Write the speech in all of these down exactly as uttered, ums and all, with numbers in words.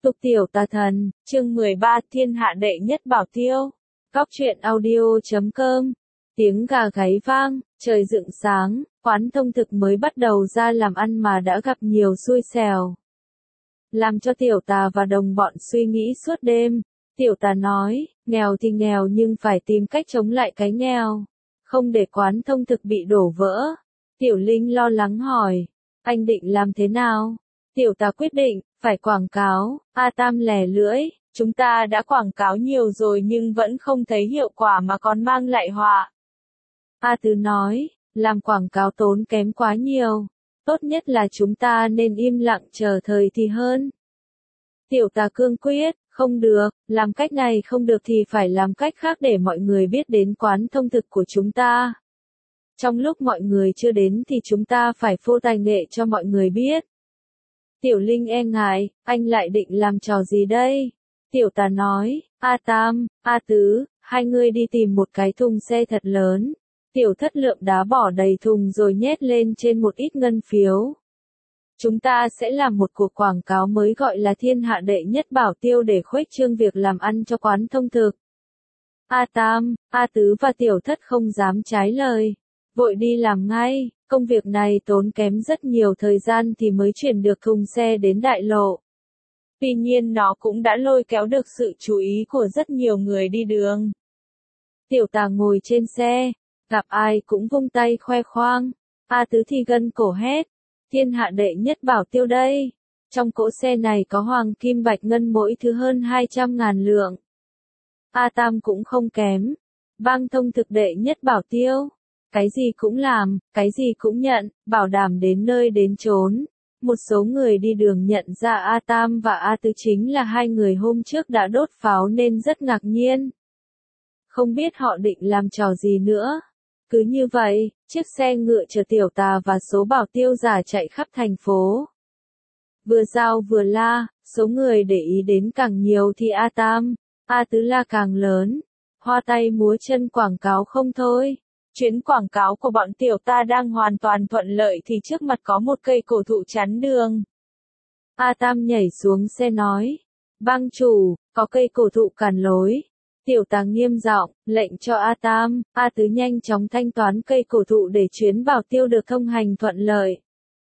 Tục tiểu tà thần, chương mười ba thiên hạ đệ nhất bảo tiêu. Góc truyện audio chấm com. Tiếng gà gáy vang, trời dựng sáng, quán thông thực mới bắt đầu ra làm ăn mà đã gặp nhiều xui xẻo. Làm cho tiểu tà và đồng bọn suy nghĩ suốt đêm. Tiểu tà nói, nghèo thì nghèo nhưng phải tìm cách chống lại cái nghèo. Không để quán thông thực bị đổ vỡ. Tiểu Linh lo lắng hỏi, anh định làm thế nào? Tiểu tà quyết định, phải quảng cáo. A Tam lè lưỡi, chúng ta đã quảng cáo nhiều rồi nhưng vẫn không thấy hiệu quả mà còn mang lại họa. A Tứ nói, làm quảng cáo tốn kém quá nhiều. Tốt nhất là chúng ta nên im lặng chờ thời thì hơn. Tiểu tà cương quyết, không được, làm cách này không được thì phải làm cách khác để mọi người biết đến quán thông thực của chúng ta. Trong lúc mọi người chưa đến thì chúng ta phải phô tài nghệ cho mọi người biết. Tiểu Linh e ngại, anh lại định làm trò gì đây? Tiểu tà nói, A Tam, A Tứ, hai người đi tìm một cái thùng xe thật lớn. Tiểu thất lượm đá bỏ đầy thùng rồi nhét lên trên một ít ngân phiếu. Chúng ta sẽ làm một cuộc quảng cáo mới gọi là thiên hạ đệ nhất bảo tiêu để khuếch trương việc làm ăn cho quán thông thực. A Tam, A Tứ và Tiểu thất không dám trái lời. Vội đi làm ngay, công việc này tốn kém rất nhiều thời gian thì mới chuyển được thùng xe đến đại lộ. Tuy nhiên nó cũng đã lôi kéo được sự chú ý của rất nhiều người đi đường. Tiểu tà ngồi trên xe, gặp ai cũng vung tay khoe khoang. A Tứ thì gân cổ hét, thiên hạ đệ nhất bảo tiêu đây. Trong cỗ xe này có hoàng kim bạch ngân mỗi thứ hơn hai trăm ngàn lượng. A Tam cũng không kém, bang thông thực đệ nhất bảo tiêu. Cái gì cũng làm, cái gì cũng nhận, bảo đảm đến nơi đến chốn. Một số người đi đường nhận ra A Tam và A Tứ chính là hai người hôm trước đã đốt pháo nên rất ngạc nhiên. Không biết họ định làm trò gì nữa. Cứ như vậy, chiếc xe ngựa chở tiểu tà và số bảo tiêu giả chạy khắp thành phố. Vừa giao vừa la, số người để ý đến càng nhiều thì A Tam, A Tứ la càng lớn. Hoa tay múa chân quảng cáo không thôi. Chuyến quảng cáo của bọn tiểu ta đang hoàn toàn thuận lợi thì trước mặt có một cây cổ thụ chắn đường. A Tam nhảy xuống xe nói, bang chủ, có cây cổ thụ cản lối. Tiểu tà nghiêm giọng, lệnh cho A Tam, A Tứ nhanh chóng thanh toán cây cổ thụ để chuyến bảo tiêu được thông hành thuận lợi.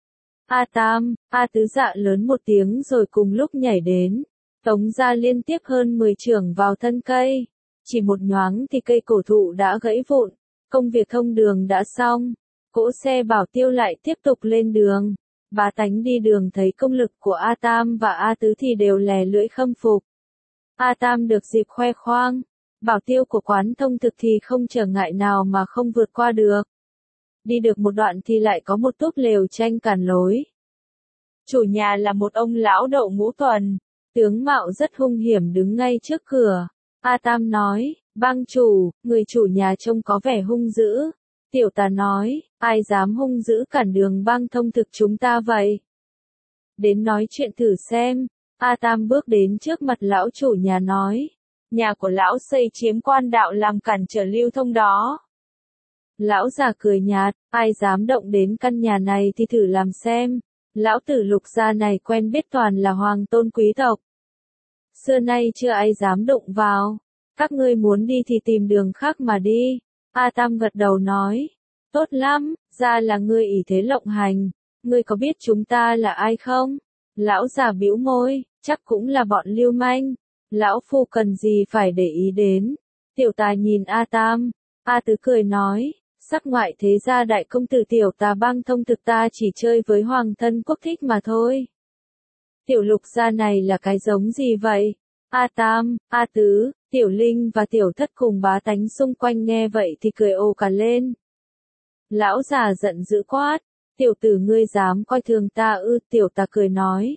A Tam, A Tứ dạ lớn một tiếng rồi cùng lúc nhảy đến, tống ra liên tiếp hơn mười chưởng vào thân cây. Chỉ một nhoáng thì cây cổ thụ đã gãy vụn. Công việc thông đường đã xong, cỗ xe bảo tiêu lại tiếp tục lên đường. Bá tánh đi đường thấy công lực của A Tam và A Tứ thì đều lè lưỡi khâm phục. A Tam được dịp khoe khoang, bảo tiêu của quán thông thực thì không trở ngại nào mà không vượt qua được. Đi được một đoạn thì lại có một túp lều tranh cản lối. Chủ nhà là một ông lão đậu ngũ tuần, tướng mạo rất hung hiểm đứng ngay trước cửa. A Tam nói, bang chủ, người chủ nhà trông có vẻ hung dữ. Tiểu tà nói, ai dám hung dữ cản đường bang thông thực chúng ta vậy? Đến nói chuyện thử xem. A Tam bước đến trước mặt lão chủ nhà nói, nhà của lão xây chiếm quan đạo làm cản trở lưu thông đó. Lão già cười nhạt, ai dám động đến căn nhà này thì thử làm xem. Lão tử Lục gia này quen biết toàn là hoàng tôn quý tộc. Xưa nay chưa ai dám đụng vào. Các ngươi muốn đi thì tìm đường khác mà đi. A Tam gật đầu nói, tốt lắm, ra là ngươi ỷ thế lộng hành. Ngươi có biết chúng ta là ai không? Lão già bĩu môi, chắc cũng là bọn lưu manh. Lão phu cần gì phải để ý đến. Tiểu tà nhìn A Tam, A Tứ cười nói, sắc ngoại thế gia đại công tử tiểu tà bang thông thực ta chỉ chơi với hoàng thân quốc thích mà thôi. Tiểu Lục gia này là cái giống gì vậy? A Tam, A Tứ, Tiểu Linh và Tiểu Thất cùng bá tánh xung quanh nghe vậy thì cười ồ cả lên. Lão già giận dữ quát, tiểu tử ngươi dám coi thường ta ư? Tiểu tà cười nói,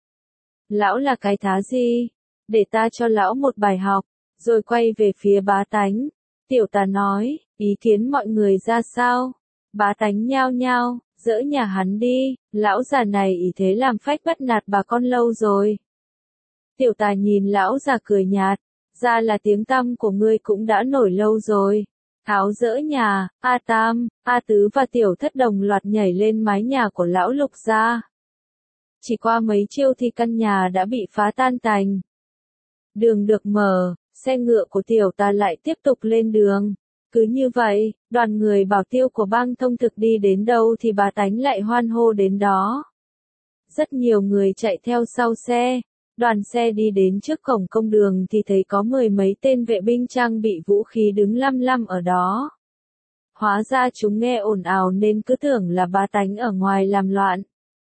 lão là cái thá gì? Để ta cho lão một bài học. Rồi quay về phía bá tánh. Tiểu tà nói, ý kiến mọi người ra sao? Bá tánh nhao nhao, dỡ nhà hắn đi, lão già này ý thế làm phách bắt nạt bà con lâu rồi. Tiểu tà nhìn lão già cười nhạt, ra là tiếng tăm của ngươi cũng đã nổi lâu rồi. Tháo dỡ nhà, A Tam, A Tứ và Tiểu Thất đồng loạt nhảy lên mái nhà của lão Lục gia. chỉ qua mấy chiêu thì căn nhà đã bị phá tan tành. Đường được mở, xe ngựa của tiểu tà lại tiếp tục lên đường. Cứ như vậy, đoàn người bảo tiêu của bang thông thực đi đến đâu thì bá tánh lại hoan hô đến đó. Rất nhiều người chạy theo sau xe. Đoàn xe đi đến trước cổng công đường thì thấy có mười mấy tên vệ binh trang bị vũ khí đứng lăm lăm ở đó. Hóa ra chúng nghe ồn ào nên cứ tưởng là bá tánh ở ngoài làm loạn.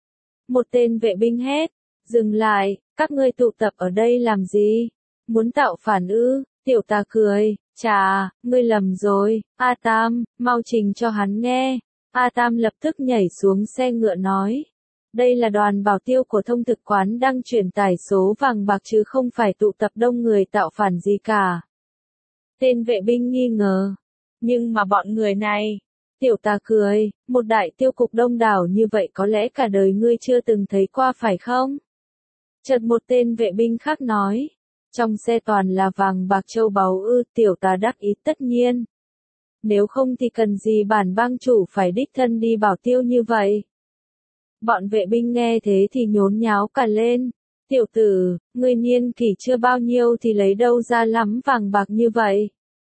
Một tên vệ binh hét, dừng lại, các ngươi tụ tập ở đây làm gì? Muốn tạo phản ư? Tiểu tà cười, chà, ngươi lầm rồi, A Tam, mau trình cho hắn nghe. A Tam lập tức nhảy xuống xe ngựa nói. Đây là đoàn bảo tiêu của thông thực quán đang truyền tải số vàng bạc chứ không phải tụ tập đông người tạo phản gì cả. Tên vệ binh nghi ngờ. Nhưng mà bọn người này. Tiểu tà cười, một đại tiêu cục đông đảo như vậy có lẽ cả đời ngươi chưa từng thấy qua phải không? Chợt một tên vệ binh khác nói. Trong xe toàn là vàng bạc châu báu ư, tiểu tà đắc ý tất nhiên. Nếu không thì cần gì bản bang chủ phải đích thân đi bảo tiêu như vậy. Bọn vệ binh nghe thế thì nhốn nháo cả lên. Tiểu tử, ngươi niên kỷ chưa bao nhiêu thì lấy đâu ra lắm vàng bạc như vậy.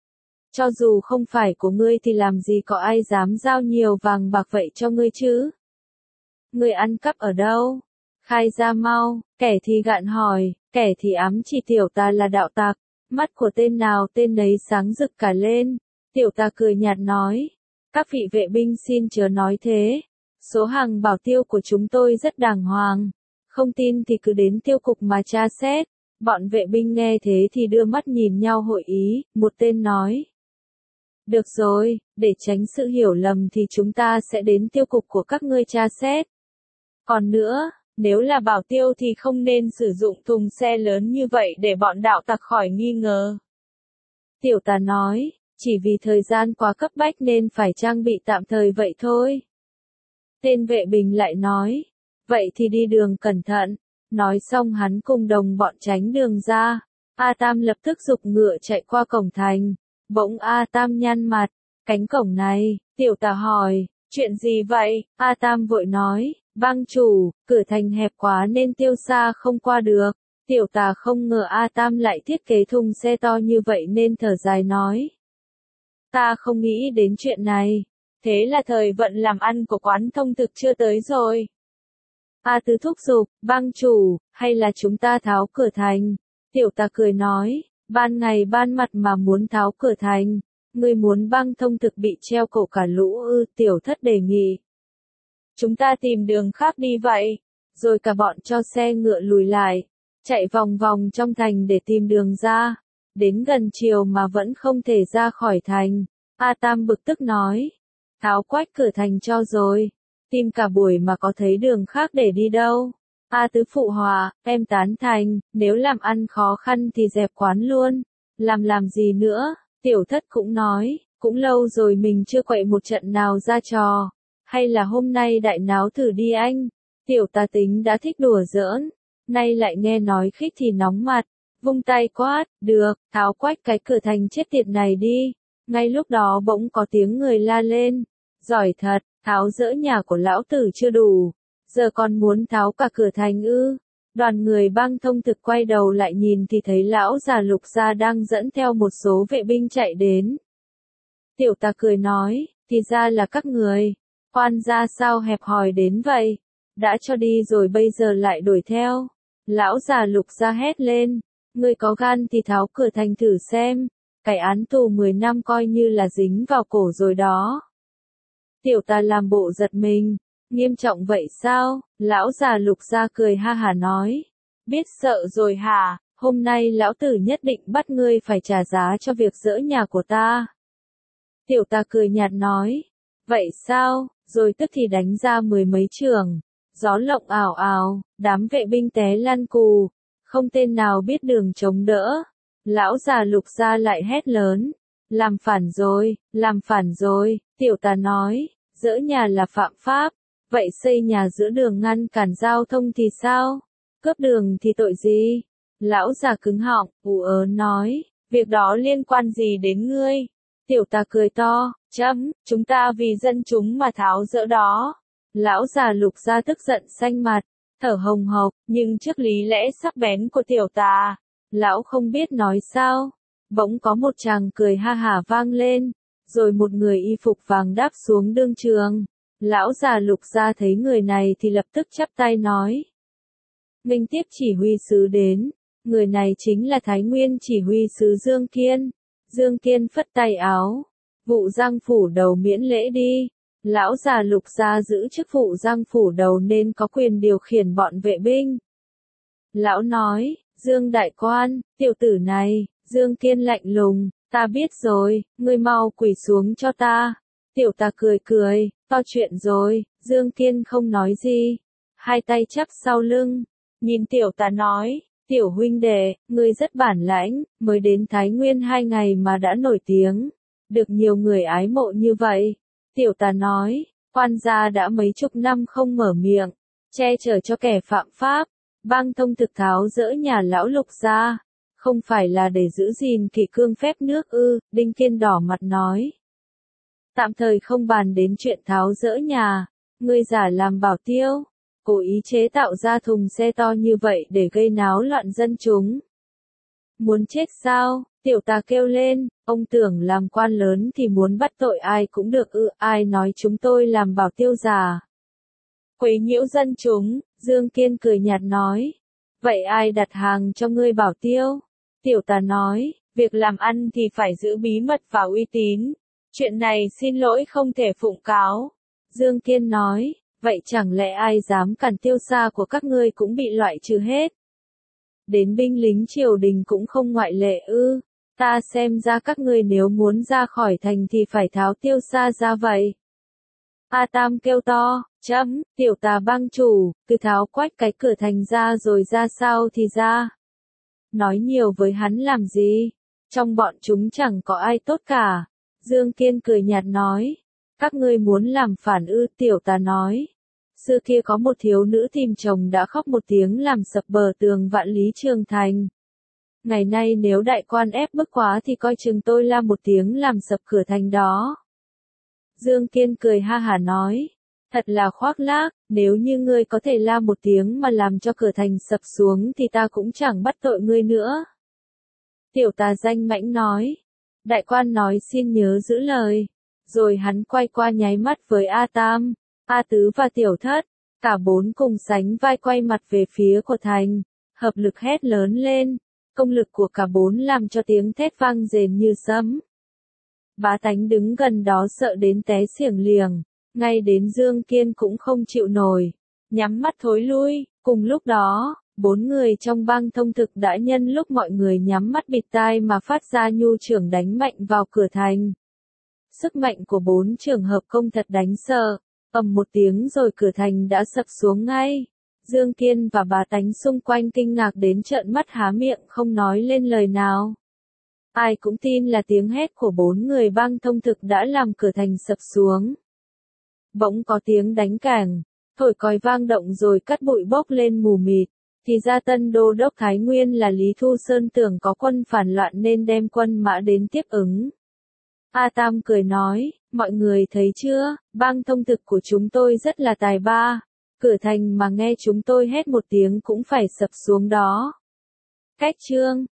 Cho dù không phải của ngươi thì làm gì có ai dám giao nhiều vàng bạc vậy cho ngươi chứ? Ngươi ăn cắp ở đâu? Khai ra mau, kẻ thì gạn hỏi, kẻ thì ám chỉ tiểu tà là đạo tặc. Mắt của tên nào tên nấy sáng rực cả lên. Tiểu tà cười nhạt nói, các vị vệ binh xin chớ nói thế. Số hàng bảo tiêu của chúng tôi rất đàng hoàng. Không tin thì cứ đến tiêu cục mà tra xét. Bọn vệ binh nghe thế thì đưa mắt nhìn nhau hội ý, một tên nói. Được rồi, để tránh sự hiểu lầm thì chúng ta sẽ đến tiêu cục của các ngươi tra xét. Còn nữa, nếu là bảo tiêu thì không nên sử dụng thùng xe lớn như vậy để bọn đạo tặc khỏi nghi ngờ. Tiểu tà nói, chỉ vì thời gian quá cấp bách nên phải trang bị tạm thời vậy thôi. Tên vệ binh lại nói, vậy thì đi đường cẩn thận. Nói xong hắn cùng đồng bọn tránh đường ra. A Tam lập tức giục ngựa chạy qua cổng thành. Bỗng A Tam nhăn mặt, cánh cổng này, tiểu tà hỏi, chuyện gì vậy? A Tam vội nói, bang chủ, cửa thành hẹp quá nên tiêu xa không qua được. Tiểu tà không ngờ A Tam lại thiết kế thùng xe to như vậy nên thở dài nói. Ta không nghĩ đến chuyện này. Thế là thời vận làm ăn của quán thông thực chưa tới rồi. A Tứ thúc giục, bang chủ, hay là chúng ta tháo cửa thành? Tiểu tà cười nói, ban ngày ban mặt mà muốn tháo cửa thành. Ngươi muốn bang thông thực bị treo cổ cả lũ ư? Tiểu thất đề nghị. Chúng ta tìm đường khác đi vậy. Rồi cả bọn cho xe ngựa lùi lại, chạy vòng vòng trong thành để tìm đường ra. Đến gần chiều mà vẫn không thể ra khỏi thành. A Tam bực tức nói. Tháo quách cửa thành cho rồi. Tìm cả buổi mà có thấy đường khác để đi đâu. A Tứ phụ hòa, em tán thành, nếu làm ăn khó khăn thì dẹp quán luôn. Làm làm gì nữa? Tiểu thất cũng nói, cũng lâu rồi mình chưa quậy một trận nào ra trò. Hay là hôm nay đại náo thử đi anh? Tiểu tà tính đã thích đùa giỡn. Nay lại nghe nói khích thì nóng mặt. Vung tay quát, được, tháo quách cái cửa thành chết tiệt này đi. Ngay lúc đó bỗng có tiếng người la lên. Giỏi thật, tháo dỡ nhà của lão tử chưa đủ. Giờ còn muốn tháo cả cửa thành ư? Đoàn người bang thông thực quay đầu lại nhìn thì thấy lão già Lục gia đang dẫn theo một số vệ binh chạy đến. Tiểu tà cười nói, thì ra là các người. Khoan ra sao hẹp hòi đến vậy? Đã cho đi rồi bây giờ lại đuổi theo. Lão già Lục gia hét lên. Ngươi có gan thì tháo cửa thành thử xem. Cái án tù mười năm coi như là dính vào cổ rồi đó. Tiểu tà làm bộ giật mình. Nghiêm trọng vậy sao? Lão già Lục gia cười ha hả nói. Biết sợ rồi hả? Hôm nay lão tử nhất định bắt ngươi phải trả giá cho việc dỡ nhà của ta. Tiểu tà cười nhạt nói. Vậy sao? Rồi tức thì đánh ra mười mấy trường. Gió lộng ảo ảo, đám vệ binh té lăn cù. Không tên nào biết đường chống đỡ. Lão già Lục gia lại hét lớn. Làm phản rồi, làm phản rồi. Tiểu tà nói, dỡ nhà là phạm pháp. Vậy xây nhà giữa đường ngăn cản giao thông thì sao? Cướp đường thì tội gì? Lão già cứng họng, ù ớ nói, việc đó liên quan gì đến ngươi? Tiểu tà cười to, chấm, chúng ta vì dân chúng mà tháo dỡ đó. Lão già Lục gia tức giận xanh mặt, thở hồng hộc, nhưng trước lý lẽ sắc bén của tiểu tà, lão không biết nói sao. Bỗng có một chàng cười ha hả vang lên, rồi một người y phục vàng đáp xuống đương trường. Lão già Lục Gia thấy người này thì lập tức chắp tay nói: nghênh tiếp chỉ huy sứ đến. Người này chính là Thái Nguyên chỉ huy sứ Dương Kiên. Dương Kiên phất tay áo: vụ Giang phủ đầu miễn lễ đi. Lão già Lục Gia giữ chức vụ Giang phủ đầu nên có quyền điều khiển bọn vệ binh. Lão nói: Dương đại quan, tiểu tử này. Dương Kiên lạnh lùng: ta biết rồi, ngươi mau quỳ xuống cho ta. Tiểu tà cười cười: to chuyện rồi. Dương Kiên không nói gì, hai tay chắp sau lưng, nhìn tiểu tà nói: tiểu huynh đệ, ngươi rất bản lãnh, mới đến Thái Nguyên hai ngày mà đã nổi tiếng, được nhiều người ái mộ như vậy. Tiểu tà nói: quan gia đã mấy chục năm không mở miệng, che chở cho kẻ phạm pháp, bang thông thực tháo dỡ nhà lão Lục ra, không phải là để giữ gìn kỷ cương phép nước ư? Đinh Kiên đỏ mặt nói: tạm thời không bàn đến chuyện tháo dỡ nhà, ngươi giả làm bảo tiêu, cố ý chế tạo ra thùng xe to như vậy để gây náo loạn dân chúng. Muốn chết sao? Tiểu tà kêu lên: ông tưởng làm quan lớn thì muốn bắt tội ai cũng được ư? Ai nói chúng tôi làm bảo tiêu giả quấy nhiễu dân chúng? Dương Kiên cười nhạt nói: vậy ai đặt hàng cho ngươi bảo tiêu? Tiểu tà nói: việc làm ăn thì phải giữ bí mật và uy tín, chuyện này xin lỗi không thể phụng cáo. Dương Kiên nói: vậy chẳng lẽ ai dám cản tiêu xa của các ngươi cũng bị loại trừ hết? Đến binh lính triều đình cũng không ngoại lệ ư? Ta xem ra các ngươi nếu muốn ra khỏi thành thì phải tháo tiêu xa ra vậy. A Tam kêu to: chấm, tiểu tà bang chủ, cứ tháo quách cái cửa thành ra rồi ra sao thì ra. Nói nhiều với hắn làm gì? Trong bọn chúng chẳng có ai tốt cả. Dương Kiên cười nhạt nói: các ngươi muốn làm phản ư? Tiểu tà nói: xưa kia có một thiếu nữ tìm chồng đã khóc một tiếng làm sập bờ tường vạn lý trường thành. Ngày nay nếu đại quan ép bức quá thì coi chừng tôi la một tiếng làm sập cửa thành đó. Dương Kiên cười ha hả nói: thật là khoác lác, nếu như ngươi có thể la một tiếng mà làm cho cửa thành sập xuống thì ta cũng chẳng bắt tội ngươi nữa. Tiểu tà danh mãnh nói: đại quan nói xin nhớ giữ lời. Rồi hắn quay qua nháy mắt với A Tam, A Tứ và Tiểu Thất, cả bốn cùng sánh vai quay mặt về phía của thành, hợp lực hét lớn lên. Công lực của cả bốn làm cho tiếng thét vang rền như sấm. Bá tánh đứng gần đó sợ đến té xiềng liềng, ngay đến Dương Kiên cũng không chịu nổi, nhắm mắt thối lui. Cùng lúc đó, bốn người trong bang thông thực đã nhân lúc mọi người nhắm mắt bịt tai mà phát ra nhu chưởng đánh mạnh vào cửa thành. Sức mạnh của bốn trường hợp công thật đáng sợ, ầm một tiếng rồi cửa thành đã sập xuống ngay. Dương Kiên và bá tánh xung quanh kinh ngạc đến trợn mắt há miệng không nói lên lời nào. Ai cũng tin là tiếng hét của bốn người bang thông thực đã làm cửa thành sập xuống. Bỗng có tiếng đánh cảng, thổi còi vang động rồi cát bụi bốc lên mù mịt. Thì ra Tân Đô đốc Thái Nguyên là Lý Thu Sơn tưởng có quân phản loạn nên đem quân mã đến tiếp ứng. A Tam cười nói: mọi người thấy chưa, bang thông thực của chúng tôi rất là tài ba. Cửa thành mà nghe chúng tôi hét một tiếng cũng phải sập xuống đó. Cách chương